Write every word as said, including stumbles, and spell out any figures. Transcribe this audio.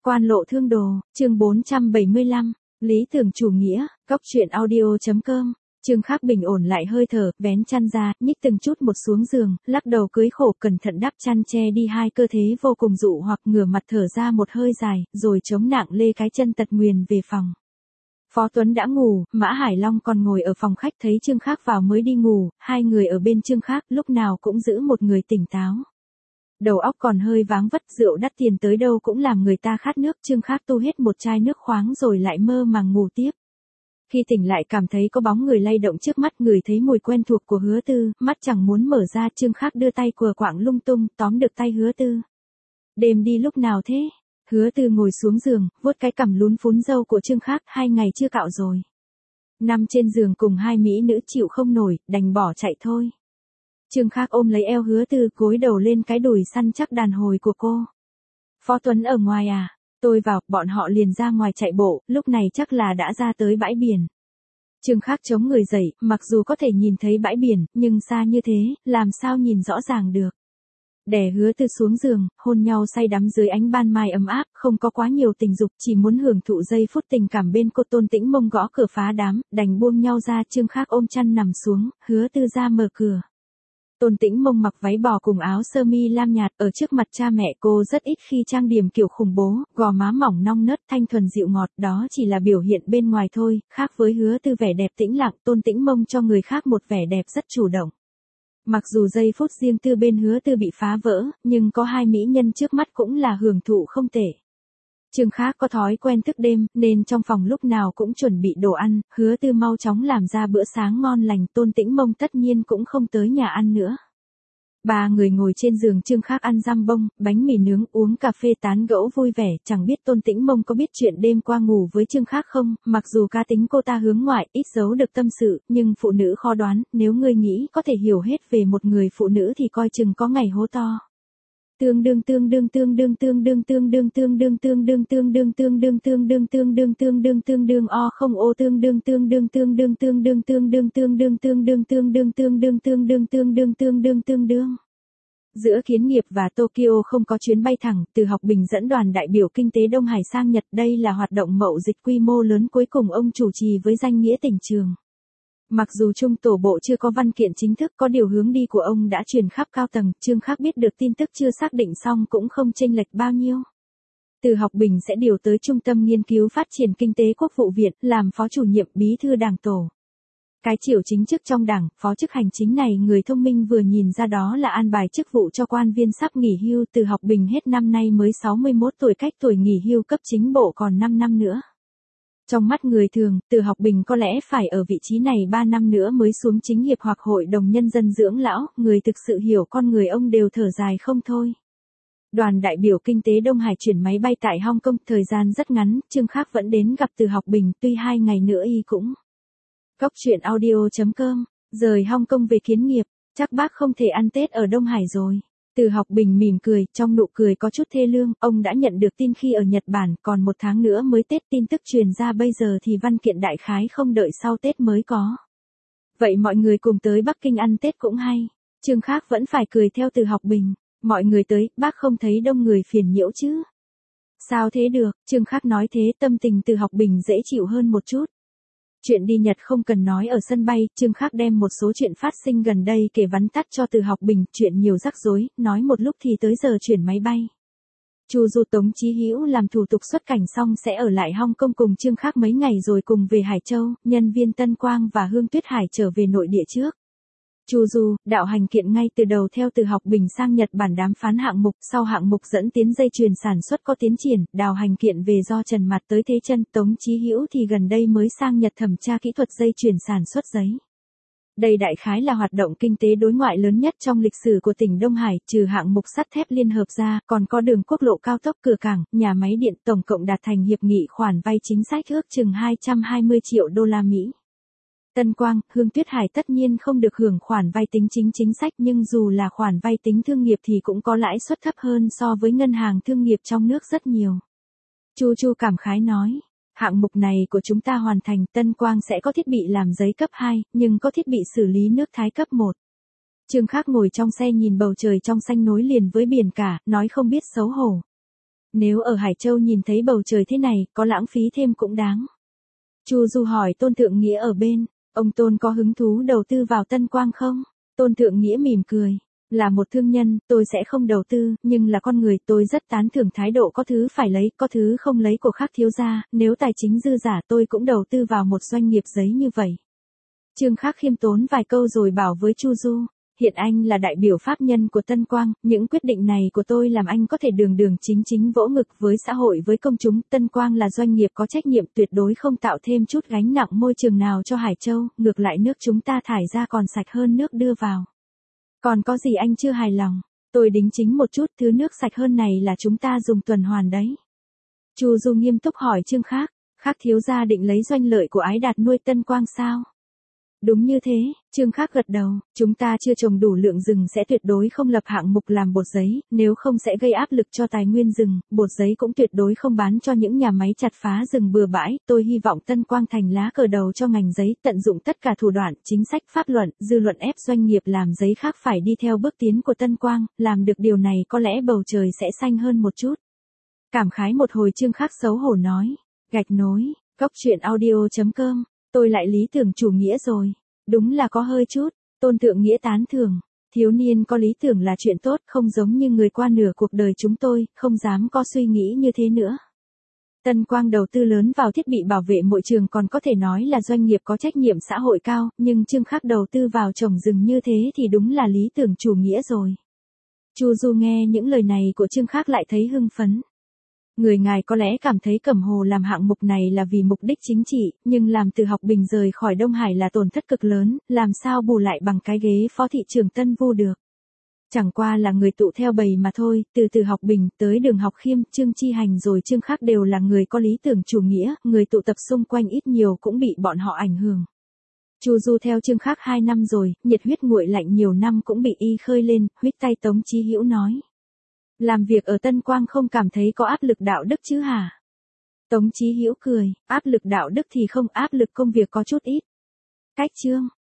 Quan lộ thương đồ, chương bốn trăm bảy mươi lăm, lý tưởng chủ nghĩa, góc truyện audio.com. Trương Khắc bình ổn lại hơi thở, vén chăn ra, nhích từng chút một xuống giường, lắc đầu cưới khổ cẩn thận đắp chăn che đi hai cơ thế vô cùng dụ hoặc ngửa mặt thở ra một hơi dài, rồi chống nặng lê cái chân tật nguyền về phòng. Phó Tuấn đã ngủ, Mã Hải Long còn ngồi ở phòng khách thấy Trương Khắc vào mới đi ngủ, hai người ở bên Trương Khắc lúc nào cũng giữ một người tỉnh táo. Đầu óc còn hơi váng vất, rượu đắt tiền tới đâu cũng làm người ta khát nước. Trương Khắc tu hết một chai nước khoáng rồi lại mơ màng ngủ tiếp. Khi tỉnh lại cảm thấy có bóng người lay động trước mắt, ngửi thấy mùi quen thuộc của Hứa Tư, mắt chẳng muốn mở ra. Trương Khắc đưa tay quờ quạng lung tung, tóm được tay Hứa Tư. Đêm đi lúc nào thế? Hứa Tư ngồi xuống giường, vuốt cái cằm lún phún râu của Trương Khắc, hai ngày chưa cạo rồi. Nằm trên giường cùng hai mỹ nữ chịu không nổi, đành bỏ chạy thôi. Trương Khắc ôm lấy eo Hứa Tư, gối đầu lên cái đùi săn chắc đàn hồi của cô. Phó Tuấn ở ngoài à? Tôi vào, bọn họ liền ra ngoài chạy bộ, lúc này chắc là đã ra tới bãi biển. Trương Khắc chống người dậy, mặc dù có thể nhìn thấy bãi biển, nhưng xa như thế, làm sao nhìn rõ ràng được. Đè Hứa Tư xuống giường, hôn nhau say đắm dưới ánh ban mai ấm áp, không có quá nhiều tình dục, chỉ muốn hưởng thụ giây phút tình cảm bên cô. Tôn Tĩnh Mông gõ cửa phá đám, đành buông nhau ra. Trương Khắc ôm chăn nằm xuống, Hứa Tư ra mở cửa. Tôn Tĩnh Mông mặc váy bò cùng áo sơ mi lam nhạt, ở trước mặt cha mẹ cô rất ít khi trang điểm kiểu khủng bố, gò má mỏng non nớt thanh thuần dịu ngọt, đó chỉ là biểu hiện bên ngoài thôi. Khác với Hứa Tư vẻ đẹp tĩnh lặng, Tôn Tĩnh Mông cho người khác một vẻ đẹp rất chủ động. Mặc dù giây phút riêng tư bên Hứa Tư bị phá vỡ, nhưng có hai mỹ nhân trước mắt cũng là hưởng thụ không tệ. Trương Khắc có thói quen thức đêm, nên trong phòng lúc nào cũng chuẩn bị đồ ăn. Hứa Tư mau chóng làm ra bữa sáng ngon lành, Tôn Tĩnh Mông tất nhiên cũng không tới nhà ăn nữa. Ba người ngồi trên giường, Trương Khắc ăn giam bông, bánh mì nướng, uống cà phê tán gẫu vui vẻ. Chẳng biết Tôn Tĩnh Mông có biết chuyện đêm qua ngủ với Trương Khắc không? Mặc dù cá tính cô ta hướng ngoại, ít giấu được tâm sự, nhưng phụ nữ khó đoán, nếu ngươi nghĩ có thể hiểu hết về một người phụ nữ thì coi chừng có ngày hố to. Tương đương tương đương tương đương tương đương tương đương tương đương tương đương tương đương tương đương tương đương tương đương tương đương tương đương o không ô tương đương tương đương tương đương tương đương tương đương tương đương tương đương tương đương tương đương tương đương tương đương tương đương tương đương. Giữa Kiến Nghiệp và Tokyo không có chuyến bay thẳng. Từ Học Bình dẫn đoàn đại biểu kinh tế Đông Hải sang Nhật, đây là hoạt động mậu dịch quy mô lớn cuối cùng ông chủ trì với danh nghĩa tỉnh trường. Mặc dù Trung tổ bộ chưa có văn kiện chính thức, có điều hướng đi của ông đã truyền khắp cao tầng. Trương Khắc biết được tin tức chưa xác định xong cũng không chênh lệch bao nhiêu. Từ Học Bình sẽ điều tới Trung tâm Nghiên cứu Phát triển Kinh tế Quốc vụ Viện, làm phó chủ nhiệm bí thư đảng tổ. Cái chiều chính chức trong đảng, phó chức hành chính này người thông minh vừa nhìn ra đó là an bài chức vụ cho quan viên sắp nghỉ hưu. Từ Học Bình hết năm nay mới sáu mươi mốt tuổi, cách tuổi nghỉ hưu cấp chính bộ còn năm năm nữa. Trong mắt người thường, Từ Học Bình có lẽ phải ở vị trí này ba năm nữa mới xuống chính hiệp hoặc hội đồng nhân dân dưỡng lão. Người thực sự hiểu con người ông đều thở dài không thôi. Đoàn đại biểu kinh tế Đông Hải chuyển máy bay tại Hong Kong, thời gian rất ngắn, Trương Khắc vẫn đến gặp Từ Học Bình, tuy hai ngày nữa y cũng. Góc truyện audio.com, rời Hong Kong về Kiến Nghiệp, chắc bác không thể ăn Tết ở Đông Hải rồi. Từ Học Bình mỉm cười, trong nụ cười có chút thê lương. Ông đã nhận được tin khi ở Nhật Bản, còn một tháng nữa mới Tết. Tin tức truyền ra bây giờ thì văn kiện đại khái không đợi sau Tết mới có. Vậy mọi người cùng tới Bắc Kinh ăn Tết cũng hay. Trương Khắc vẫn phải cười theo Từ Học Bình. Mọi người tới, bác không thấy đông người phiền nhiễu chứ? Sao thế được? Trương Khắc nói thế, tâm tình Từ Học Bình dễ chịu hơn một chút. Chuyện đi Nhật không cần nói ở sân bay. Trương Khắc đem một số chuyện phát sinh gần đây kể vắn tắt cho Từ Học Bình. Chuyện nhiều rắc rối, nói một lúc thì tới giờ chuyển máy bay. Chu Du Tống Chí Hữu làm thủ tục xuất cảnh xong sẽ ở lại Hong Kong cùng Trương Khắc mấy ngày rồi cùng về Hải Châu. Nhân viên Tân Quang và Hương Tuyết Hải trở về nội địa trước. Chu Du, đạo hành kiện ngay từ đầu theo Từ Học Bình sang Nhật Bản đàm phán hạng mục, sau hạng mục dẫn tiến dây chuyền sản xuất có tiến triển, đào hành kiện về do Trần Mạt tới Thế Chân. Tống Chí Hữu thì gần đây mới sang Nhật thẩm tra kỹ thuật dây chuyền sản xuất giấy. Đây đại khái là hoạt động kinh tế đối ngoại lớn nhất trong lịch sử của tỉnh Đông Hải, trừ hạng mục sắt thép liên hợp ra, còn có đường quốc lộ cao tốc, cửa cảng, nhà máy điện, tổng cộng đạt thành hiệp nghị khoản vay chính sách ước chừng hai trăm hai mươi triệu đô la Mỹ. Tân Quang, Hương Tuyết Hải tất nhiên không được hưởng khoản vay tính chính chính sách, nhưng dù là khoản vay tính thương nghiệp thì cũng có lãi suất thấp hơn so với ngân hàng thương nghiệp trong nước rất nhiều. Chu Chu cảm khái nói, hạng mục này của chúng ta hoàn thành, Tân Quang sẽ có thiết bị làm giấy cấp hai, nhưng có thiết bị xử lý nước thải cấp một. Trương Khắc ngồi trong xe nhìn bầu trời trong xanh nối liền với biển cả, nói không biết xấu hổ. Nếu ở Hải Châu nhìn thấy bầu trời thế này, có lãng phí thêm cũng đáng. Chu Du hỏi Tôn Thượng Nghĩa ở bên, ông Tôn có hứng thú đầu tư vào Tân Quang không? Tôn Thượng Nghĩa mỉm cười. Là một thương nhân, tôi sẽ không đầu tư, nhưng là con người tôi rất tán thưởng thái độ có thứ phải lấy, có thứ không lấy của khác thiếu gia, nếu tài chính dư giả tôi cũng đầu tư vào một doanh nghiệp giấy như vậy. Trương Khắc khiêm tốn vài câu rồi bảo với Chu Du, hiện anh là đại biểu pháp nhân của Tân Quang, những quyết định này của tôi làm anh có thể đường đường chính chính vỗ ngực với xã hội với công chúng. Tân Quang là doanh nghiệp có trách nhiệm tuyệt đối không tạo thêm chút gánh nặng môi trường nào cho Hải Châu, ngược lại nước chúng ta thải ra còn sạch hơn nước đưa vào. Còn có gì anh chưa hài lòng? Tôi đính chính một chút, thứ nước sạch hơn này là chúng ta dùng tuần hoàn đấy. Chu Du nghiêm túc hỏi Trương Khắc, Khắc thiếu gia định lấy doanh lợi của Ái Đạt nuôi Tân Quang sao? Đúng như thế, Trương Khắc gật đầu, chúng ta chưa trồng đủ lượng rừng sẽ tuyệt đối không lập hạng mục làm bột giấy, nếu không sẽ gây áp lực cho tài nguyên rừng, bột giấy cũng tuyệt đối không bán cho những nhà máy chặt phá rừng bừa bãi, tôi hy vọng Tân Quang thành lá cờ đầu cho ngành giấy, tận dụng tất cả thủ đoạn, chính sách pháp luận, dư luận ép doanh nghiệp làm giấy khác phải đi theo bước tiến của Tân Quang, làm được điều này có lẽ bầu trời sẽ xanh hơn một chút. Cảm khái một hồi Trương Khắc xấu hổ nói, gạch nối, góc truyện audio chấm com. Tôi lại lý tưởng chủ nghĩa rồi. Đúng là có hơi chút. Tôn Thượng Nghĩa tán thưởng. Thiếu niên có lý tưởng là chuyện tốt, không giống như người qua nửa cuộc đời chúng tôi, không dám có suy nghĩ như thế nữa. Tân Quang đầu tư lớn vào thiết bị bảo vệ môi trường còn có thể nói là doanh nghiệp có trách nhiệm xã hội cao, nhưng Trương Khắc đầu tư vào trồng rừng như thế thì đúng là lý tưởng chủ nghĩa rồi. Chu Du nghe những lời này của Trương Khắc lại thấy hưng phấn. Người ngài có lẽ cảm thấy Cẩm Hồ làm hạng mục này là vì mục đích chính trị, nhưng làm Từ Học Bình rời khỏi Đông Hải là tổn thất cực lớn, làm sao bù lại bằng cái ghế phó thị trưởng Tân Vu được. Chẳng qua là người tụ theo bầy mà thôi, từ Từ Học Bình tới Đường Học Khiêm, Trương Chi Hành rồi Trương Khắc đều là người có lý tưởng chủ nghĩa, người tụ tập xung quanh ít nhiều cũng bị bọn họ ảnh hưởng. Chu Du theo Trương Khắc hai năm rồi, nhiệt huyết nguội lạnh nhiều năm cũng bị y khơi lên, huýt tay Tống Chí Hữu nói. Làm việc ở Tân Quang không cảm thấy có áp lực đạo đức chứ hả? Tống Chí Hữu cười, áp lực đạo đức thì không, áp lực công việc có chút ít. Cách chương